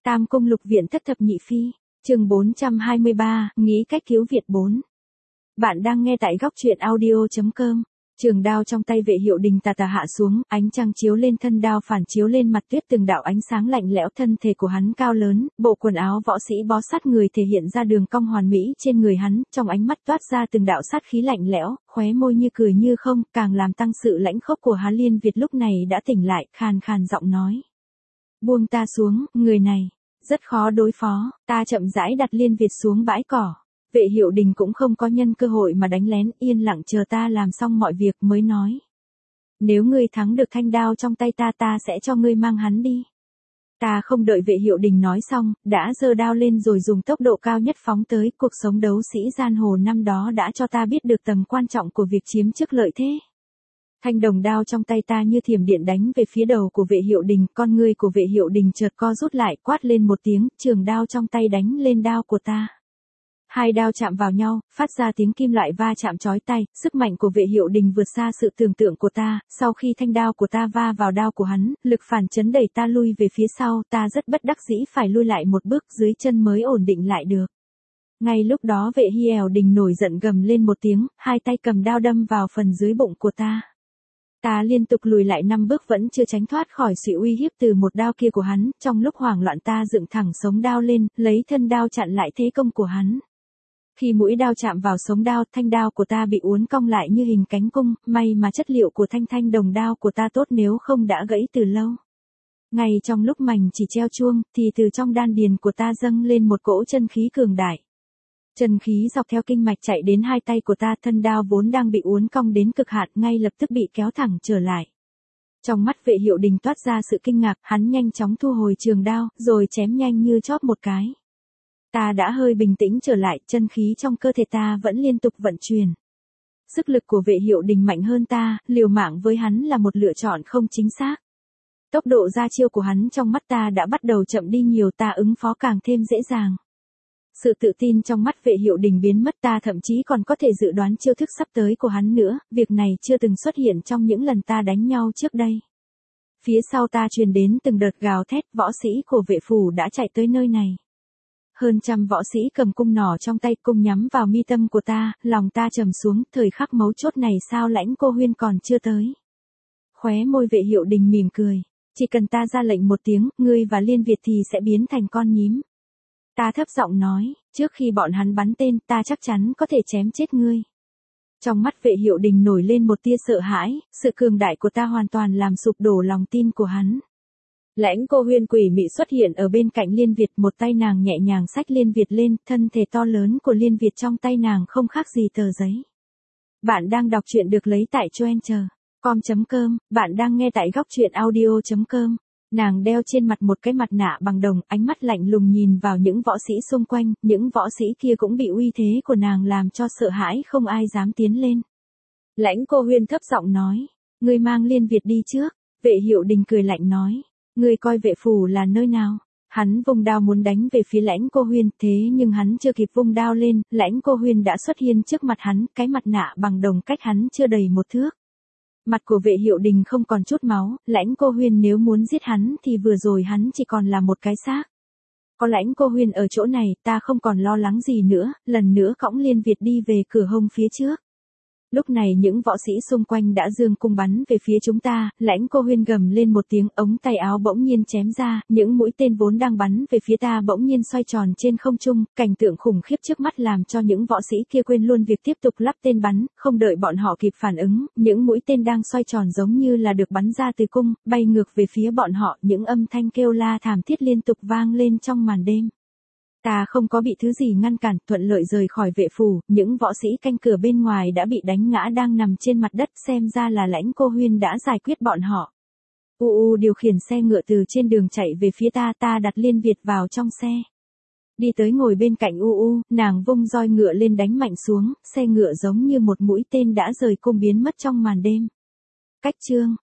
Tam Cung Lục Viện Thất Thập Nhị Phi, chương 423, nghĩ cách cứu Việt 4. Bạn đang nghe tại góc truyện audio.com. Trường đao trong tay Vệ Hiệu Đình tà tà hạ xuống, ánh trăng chiếu lên thân đao phản chiếu lên mặt tuyết từng đạo ánh sáng lạnh lẽo. Thân thể của hắn cao lớn, bộ quần áo võ sĩ bó sát người thể hiện ra đường cong hoàn mỹ trên người hắn, trong ánh mắt toát ra từng đạo sát khí lạnh lẽo, khóe môi như cười như không, càng làm tăng sự lãnh khốc của hắn. Liên Việt lúc này đã tỉnh lại, khàn khàn giọng nói: "Buông ta xuống, người này rất khó đối phó." Ta chậm rãi đặt Liên Việt xuống bãi cỏ. Vệ Hiệu Đình cũng không có nhân cơ hội mà đánh lén, yên lặng chờ ta làm xong mọi việc mới nói: "Nếu ngươi thắng được thanh đao trong tay ta, ta sẽ cho ngươi mang hắn đi." Ta không đợi Vệ Hiệu Đình nói xong, đã giơ đao lên rồi dùng tốc độ cao nhất phóng tới. Cuộc sống đấu sĩ giang hồ năm đó đã cho ta biết được tầm quan trọng của việc chiếm chức lợi thế. Thanh đồng đao trong tay ta như thiểm điện đánh về phía đầu của Vệ Hiệu Đình, con ngươi của Vệ Hiệu Đình chợt co rút lại, quát lên một tiếng, trường đao trong tay đánh lên đao của ta. Hai đao chạm vào nhau, phát ra tiếng kim loại va chạm chói tai, sức mạnh của Vệ Hiệu Đình vượt xa sự tưởng tượng của ta. Sau khi thanh đao của ta va vào đao của hắn, lực phản chấn đẩy ta lui về phía sau, ta rất bất đắc dĩ phải lui lại một bước, dưới chân mới ổn định lại được. Ngay lúc đó Vệ Hiệu Đình nổi giận gầm lên một tiếng, hai tay cầm đao đâm vào phần dưới bụng của ta. Ta liên tục lùi lại 5 bước vẫn chưa tránh thoát khỏi sự uy hiếp từ một đao kia của hắn, trong lúc hoảng loạn ta dựng thẳng sống đao lên, lấy thân đao chặn lại thế công của hắn. Khi mũi đao chạm vào sống đao, thanh đao của ta bị uốn cong lại như hình cánh cung, may mà chất liệu của thanh đồng đao của ta tốt, nếu không đã gãy từ lâu. Ngay trong lúc mảnh chỉ treo chuông, thì từ trong đan điền của ta dâng lên một cỗ chân khí cường đại. Chân khí dọc theo kinh mạch chạy đến hai tay của ta, thân đao vốn đang bị uốn cong đến cực hạn ngay lập tức bị kéo thẳng trở lại. Trong mắt Vệ Hiệu Đình toát ra sự kinh ngạc, hắn nhanh chóng thu hồi trường đao, rồi chém nhanh như chóp một cái. Ta đã hơi bình tĩnh trở lại, chân khí trong cơ thể ta vẫn liên tục vận chuyển. Sức lực của Vệ Hiệu Đình mạnh hơn ta, liều mạng với hắn là một lựa chọn không chính xác. Tốc độ ra chiêu của hắn trong mắt ta đã bắt đầu chậm đi nhiều, ta ứng phó càng thêm dễ dàng. Sự tự tin trong mắt Vệ Hiệu Đình biến mất, ta thậm chí còn có thể dự đoán chiêu thức sắp tới của hắn nữa, việc này chưa từng xuất hiện trong những lần ta đánh nhau trước đây. Phía sau ta truyền đến từng đợt gào thét, võ sĩ của Vệ phủ đã chạy tới nơi này. Hơn trăm võ sĩ cầm cung nỏ trong tay, cung nhắm vào mi tâm của ta, lòng ta trầm xuống, thời khắc mấu chốt này sao Lãnh Cô Huyên còn chưa tới. Khóe môi Vệ Hiệu Đình mỉm cười, chỉ cần ta ra lệnh một tiếng, ngươi và Liên Việt thì sẽ biến thành con nhím. Ta thấp giọng nói, trước khi bọn hắn bắn tên, ta chắc chắn có thể chém chết ngươi. Trong mắt Vệ Hiệu Đình nổi lên một tia sợ hãi, sự cường đại của ta hoàn toàn làm sụp đổ lòng tin của hắn. Lãnh Cô Huyên quỷ mị xuất hiện ở bên cạnh Liên Việt, một tay nàng nhẹ nhàng xách Liên Việt lên, thân thể to lớn của Liên Việt trong tay nàng không khác gì tờ giấy. Bạn đang đọc truyện được lấy tại choencher.com, bạn đang nghe tại góc truyện audio.com. Nàng đeo trên mặt một cái mặt nạ bằng đồng, ánh mắt lạnh lùng nhìn vào những võ sĩ xung quanh, những võ sĩ kia cũng bị uy thế của nàng làm cho sợ hãi, không ai dám tiến lên. Lãnh Cô Huyên thấp giọng nói, ngươi mang Liên Việt đi trước. Vệ Hiệu Đình cười lạnh nói, ngươi coi Vệ phủ là nơi nào? Hắn vung đao muốn đánh về phía Lãnh Cô Huyên, thế nhưng hắn chưa kịp vung đao lên, Lãnh Cô Huyên đã xuất hiện trước mặt hắn, cái mặt nạ bằng đồng cách hắn chưa đầy một thước. Mặt của Vệ Hiệu Đình không còn chút máu, Lãnh Cô Huyên nếu muốn giết hắn thì vừa rồi hắn chỉ còn là một cái xác. Có Lãnh Cô Huyên ở chỗ này, ta không còn lo lắng gì nữa, lần nữa cõng Liên Việt đi về cửa hông phía trước. Lúc này những võ sĩ xung quanh đã giương cung bắn về phía chúng ta, Lãnh Cô Huyên gầm lên một tiếng, ống tay áo bỗng nhiên chém ra, những mũi tên vốn đang bắn về phía ta bỗng nhiên xoay tròn trên không trung, cảnh tượng khủng khiếp trước mắt làm cho những võ sĩ kia quên luôn việc tiếp tục lắp tên bắn, không đợi bọn họ kịp phản ứng, những mũi tên đang xoay tròn giống như là được bắn ra từ cung, bay ngược về phía bọn họ, những âm thanh kêu la thảm thiết liên tục vang lên trong màn đêm. Ta không có bị thứ gì ngăn cản, thuận lợi rời khỏi Vệ phủ, những võ sĩ canh cửa bên ngoài đã bị đánh ngã đang nằm trên mặt đất, xem ra là Lãnh Cô Huyên đã giải quyết bọn họ. Điều khiển xe ngựa từ trên đường chạy về phía ta, ta đặt Liên Việt vào trong xe. Đi tới ngồi bên cạnh nàng vung roi ngựa lên đánh mạnh xuống, xe ngựa giống như một mũi tên đã rời cung biến mất trong màn đêm. Cách chương